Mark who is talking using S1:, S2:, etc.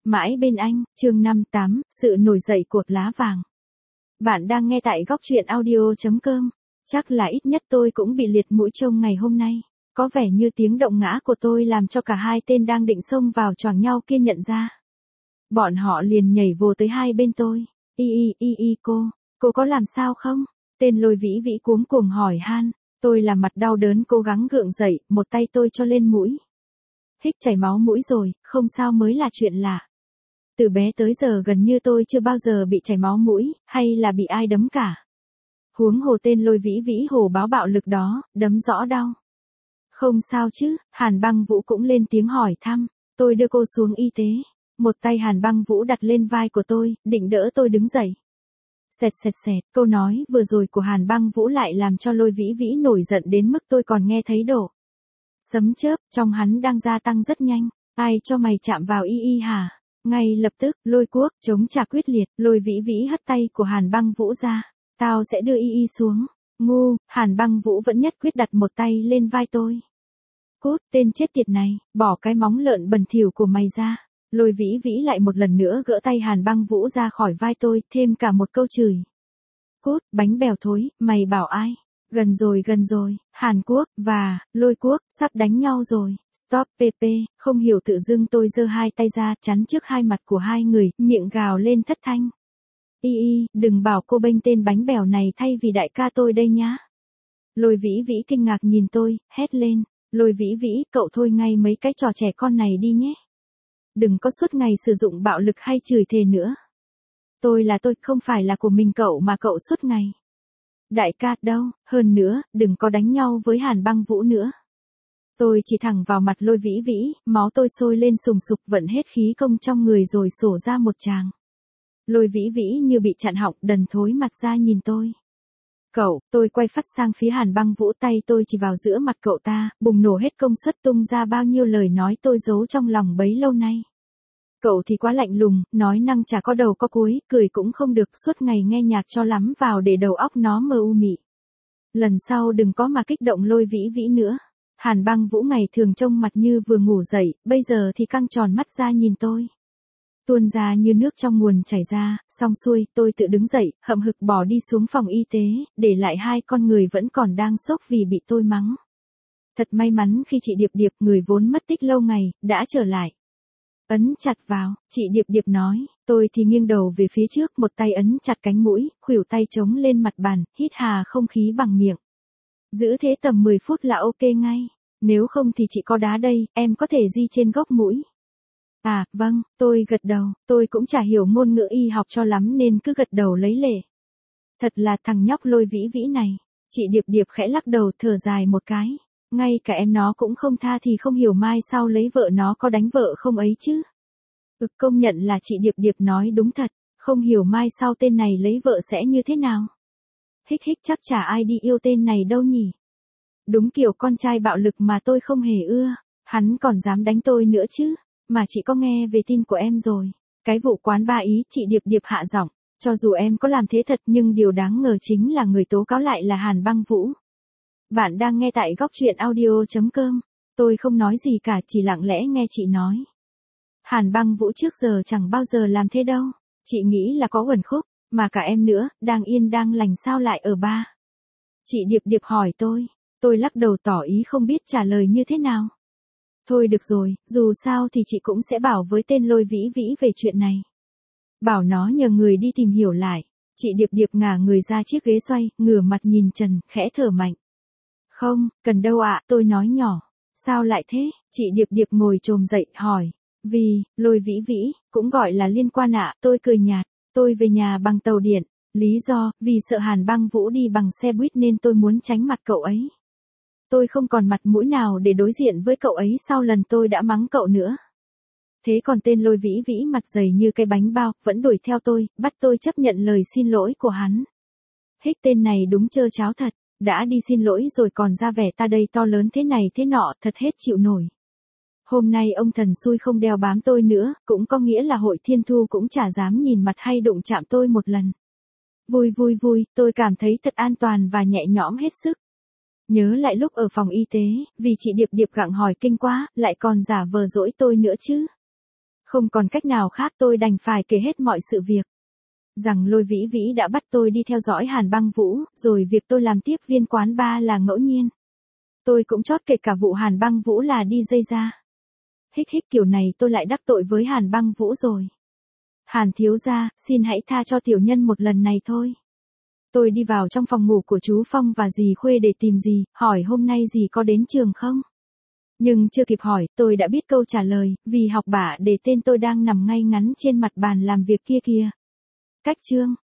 S1: Mãi bên anh, chương 58, sự nổi dậy của lá vàng. Bạn đang nghe tại góc truyện audio.com. Chắc là ít nhất tôi cũng bị liệt mũi trông ngày hôm nay. Có vẻ như tiếng động ngã của tôi làm cho cả hai tên đang định xông vào choảng nhau kia nhận ra. Bọn họ liền nhảy vồ tới hai bên tôi. Cô có làm sao không? Tên Lôi Vĩ Vĩ cuống cuồng hỏi han. Tôi làm mặt đau đớn cố gắng gượng dậy, một tay tôi cho lên mũi. Hích chảy máu mũi rồi, không sao mới là chuyện lạ. Từ bé tới giờ gần như tôi chưa bao giờ bị chảy máu mũi, hay là bị ai đấm cả. Huống hồ tên Lôi Vĩ Vĩ hồ báo bạo lực đó, đấm rõ đau. Không sao chứ, Hàn Băng Vũ cũng lên tiếng hỏi thăm, tôi đưa cô xuống y tế. Một tay Hàn Băng Vũ đặt lên vai của tôi, định đỡ tôi đứng dậy. Xẹt, câu nói vừa rồi của Hàn Băng Vũ lại làm cho Lôi Vĩ Vĩ nổi giận đến mức tôi còn nghe thấy đổ. Sấm chớp, trong hắn đang gia tăng rất nhanh, ai cho mày chạm vào hả? Ngay lập tức, Lôi Quốc, chống trả quyết liệt, Lôi Vĩ Vĩ hất tay của Hàn Băng Vũ ra, tao sẽ đưa xuống. Ngu, Hàn Băng Vũ vẫn nhất quyết đặt một tay lên vai tôi. Cút, tên chết tiệt này, bỏ cái móng lợn bẩn thỉu của mày ra. Lôi Vĩ Vĩ lại một lần nữa gỡ tay Hàn Băng Vũ ra khỏi vai tôi, thêm cả một câu chửi. Cút, bánh bèo thối, mày bảo ai? Gần rồi, Hàn Quốc, và, Lôi Quốc, sắp đánh nhau rồi, stop pp, không hiểu tự dưng tôi giơ hai tay ra, chắn trước hai mặt của hai người, miệng gào lên thất thanh. Đừng bảo cô bênh tên bánh bèo này thay vì đại ca tôi đây nhá. Lôi Vĩ Vĩ kinh ngạc nhìn tôi, hét lên, Lôi Vĩ Vĩ, cậu thôi ngay mấy cái trò trẻ con này đi nhé. Đừng có suốt ngày sử dụng bạo lực hay chửi thề nữa. Tôi là tôi, không phải là của mình cậu mà cậu suốt ngày. Đại ca đâu, hơn nữa, đừng có đánh nhau với Hàn Băng Vũ nữa. Tôi chỉ thẳng vào mặt Lôi Vĩ Vĩ, máu tôi sôi lên sùng sục vận hết khí công trong người rồi sổ ra một tràng. Lôi Vĩ Vĩ như bị chặn họng đần thối mặt ra nhìn tôi. Cậu, tôi quay phát sang phía Hàn Băng Vũ, tay tôi chỉ vào giữa mặt cậu ta, bùng nổ hết công suất tung ra bao nhiêu lời nói tôi giấu trong lòng bấy lâu nay. Cậu thì quá lạnh lùng, nói năng chả có đầu có cuối, cười cũng không được, suốt ngày nghe nhạc cho lắm vào để đầu óc nó mờ u mị. Lần sau đừng có mà kích động Lôi Vĩ Vĩ nữa. Hàn Băng Vũ ngày thường trông mặt như vừa ngủ dậy, bây giờ thì căng tròn mắt ra nhìn tôi. Tuôn ra như nước trong nguồn chảy ra, xong xuôi, tôi tự đứng dậy, hậm hực bỏ đi xuống phòng y tế, để lại hai con người vẫn còn đang sốc vì bị tôi mắng. Thật may mắn khi chị Điệp Điệp, người vốn mất tích lâu ngày, đã trở lại. Ấn chặt vào, chị Điệp Điệp nói, tôi thì nghiêng đầu về phía trước, một tay ấn chặt cánh mũi, khuỷu tay chống lên mặt bàn, hít hà không khí bằng miệng. Giữ thế tầm 10 phút là ok ngay, nếu không thì chị có đá đây, em có thể di trên gốc mũi. À, vâng, tôi gật đầu, tôi cũng chả hiểu ngôn ngữ y học cho lắm nên cứ gật đầu lấy lệ. Thật là thằng nhóc Lôi Vĩ Vĩ này, chị Điệp Điệp khẽ lắc đầu thở dài một cái. Ngay cả em nó cũng không tha thì không hiểu mai sau lấy vợ nó có đánh vợ không ấy chứ. Công nhận là chị Điệp Điệp nói đúng thật, không hiểu mai sau tên này lấy vợ sẽ như thế nào. Hích chắc chả ai đi yêu tên này đâu nhỉ. Đúng kiểu con trai bạo lực mà tôi không hề ưa, hắn còn dám đánh tôi nữa chứ. Mà chị có nghe về tin của em rồi, cái vụ quán ba Ý, chị Điệp Điệp hạ giọng, cho dù em có làm thế thật nhưng điều đáng ngờ chính là người tố cáo lại là Hàn Băng Vũ. Bạn đang nghe tại góc truyện audio.com, tôi không nói gì cả, chỉ lặng lẽ nghe chị nói. Hàn Băng Vũ trước giờ chẳng bao giờ làm thế đâu, chị nghĩ là có uẩn khúc, mà cả em nữa, đang yên đang lành sao lại ở ba. Chị Điệp Điệp hỏi tôi lắc đầu tỏ ý không biết trả lời như thế nào. Thôi được rồi, dù sao thì chị cũng sẽ bảo với tên Lôi Vĩ Vĩ về chuyện này. Bảo nó nhờ người đi tìm hiểu lại. Chị Điệp Điệp ngả người ra chiếc ghế xoay, ngửa mặt nhìn trần, khẽ thở mạnh. Không, cần đâu ạ, tôi nói nhỏ. Sao lại thế? Chị Điệp Điệp ngồi chồm dậy, hỏi. Vì, Lôi Vĩ Vĩ, cũng gọi là liên quan ạ, tôi cười nhạt. Tôi về nhà bằng tàu điện. Lý do, vì sợ Hàn Băng Vũ đi bằng xe buýt nên tôi muốn tránh mặt cậu ấy. Tôi không còn mặt mũi nào để đối diện với cậu ấy sau lần tôi đã mắng cậu nữa. Thế còn tên Lôi Vĩ Vĩ mặt dày như cái bánh bao, vẫn đuổi theo tôi, bắt tôi chấp nhận lời xin lỗi của hắn. Hích tên này đúng trơ cháo thật, đã đi xin lỗi rồi còn ra vẻ ta đây to lớn thế này thế nọ, thật hết chịu nổi. Hôm nay ông thần xui không đeo bám tôi nữa, cũng có nghĩa là Hội Thiên Thu cũng chả dám nhìn mặt hay đụng chạm tôi một lần. Vui, tôi cảm thấy thật an toàn và nhẹ nhõm hết sức. Nhớ lại lúc ở phòng y tế, vì chị Điệp Điệp gặng hỏi kinh quá, lại còn giả vờ dỗi tôi nữa chứ. Không còn cách nào khác tôi đành phải kể hết mọi sự việc. Rằng Lôi Vĩ Vĩ đã bắt tôi đi theo dõi Hàn Băng Vũ, rồi việc tôi làm tiếp viên quán bar là ngẫu nhiên. Tôi cũng chót kể cả vụ Hàn Băng Vũ là đi dây ra. Hích hích, kiểu này tôi lại đắc tội với Hàn Băng Vũ rồi. Hàn thiếu gia, xin hãy tha cho tiểu nhân một lần này thôi. Tôi đi vào trong phòng ngủ của chú Phong và dì Khuê để tìm dì, hỏi hôm nay dì có đến trường không? Nhưng chưa kịp hỏi, tôi đã biết câu trả lời, vì học bạ để tên tôi đang nằm ngay ngắn trên mặt bàn làm việc kia kìa. Cách chương